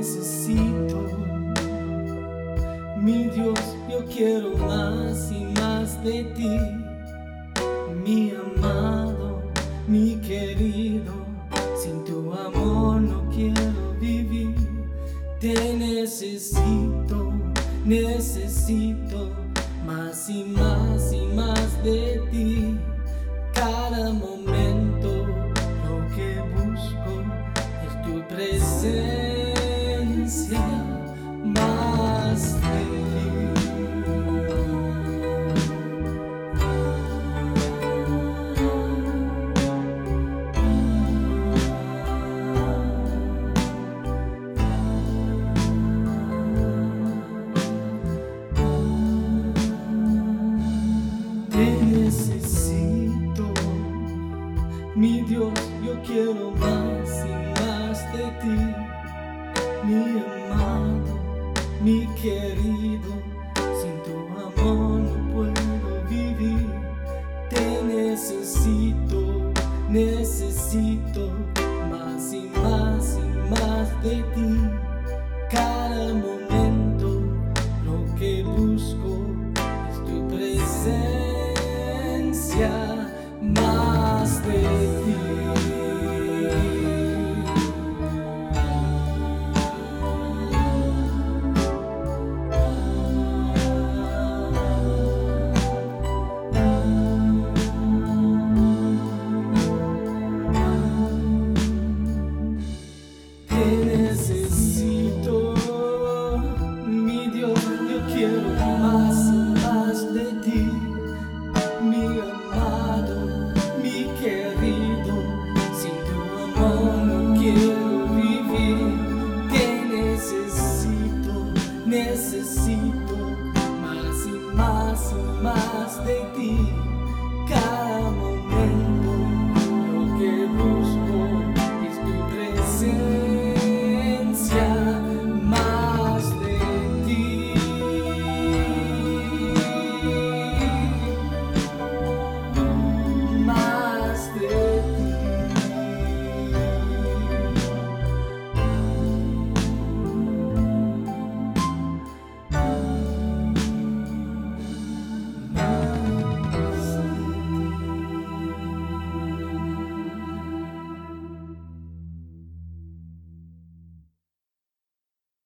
necesito. Mi Dios, yo quiero más y más de ti. Mi amado, mi querido, sin tu amor no quiero vivir. Te necesito, necesito más y más y más de ti. Cada momento lo que busco es tu presencia, más de ti. Te necesito, mi Dios, yo quiero más y más de ti. Mi amado, mi querido, sin tu amor no puedo vivir. Te necesito, necesito más y más y más de ti. Cada momento lo que busco es tu presencia, más de ti. Te necesito, mi Dios, yo quiero más y más de ti. Mi amado, mi querido, sin tu amor no quiero vivir. Te necesito, necesito más y más y más de ti. Cada momento